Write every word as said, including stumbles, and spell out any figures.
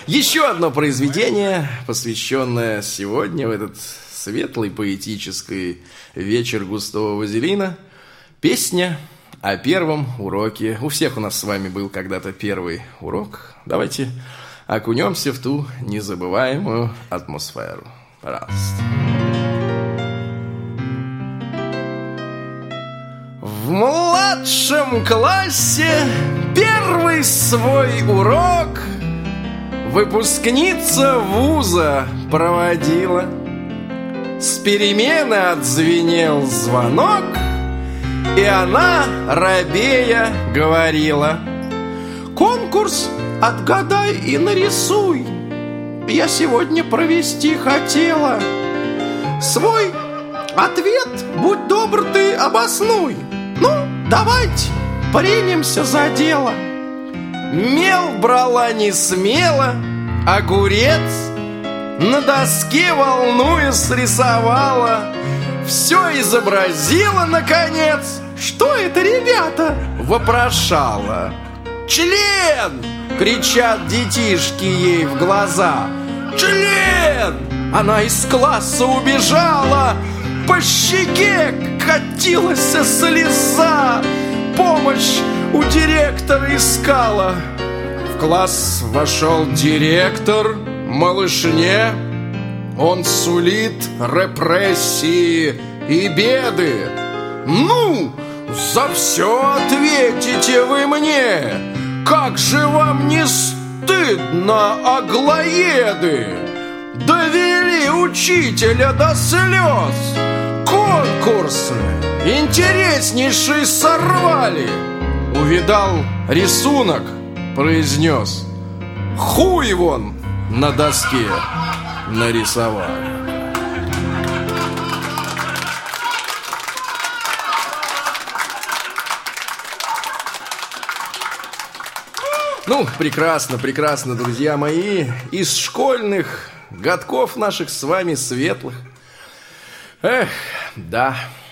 Еще одно произведение, посвященное сегодня, в этот светлый поэтический вечер густого вазелина. Песня о первом уроке. У всех у нас с вами был когда-то первый урок. Давайте окунемся в ту незабываемую атмосферу. Пожалуйста. В младшем классе первый свой урок выпускница вуза проводила. С перемены отзвенел звонок, и она, робея, говорила: «Конкурс отгадай и нарисуй я сегодня провести хотела. Свой ответ, будь добр, ты обоснуй. Ну, давайте примемся за дело». Мел брала не смело, огурец на доске, волнуясь, рисовала. Все изобразила, наконец. «Что это, ребята?» — вопрошала. «Член!» — кричат детишки ей в глаза. «Член!» Она из класса убежала. По щеке катилась слеза. Помощь у директора искала. В класс вошел директор. Малышне он сулит репрессии и беды. «Ну, за все ответите вы мне! Как же вам не стыдно, аглоеды! Довели учителя до слез! Конкурсы интереснейший сорвали!» Увидал рисунок, произнес: «Хуй вон на доске нарисовали». Ну, прекрасно, прекрасно, друзья мои. Из школьных годков наших с вами светлых. Эх, да.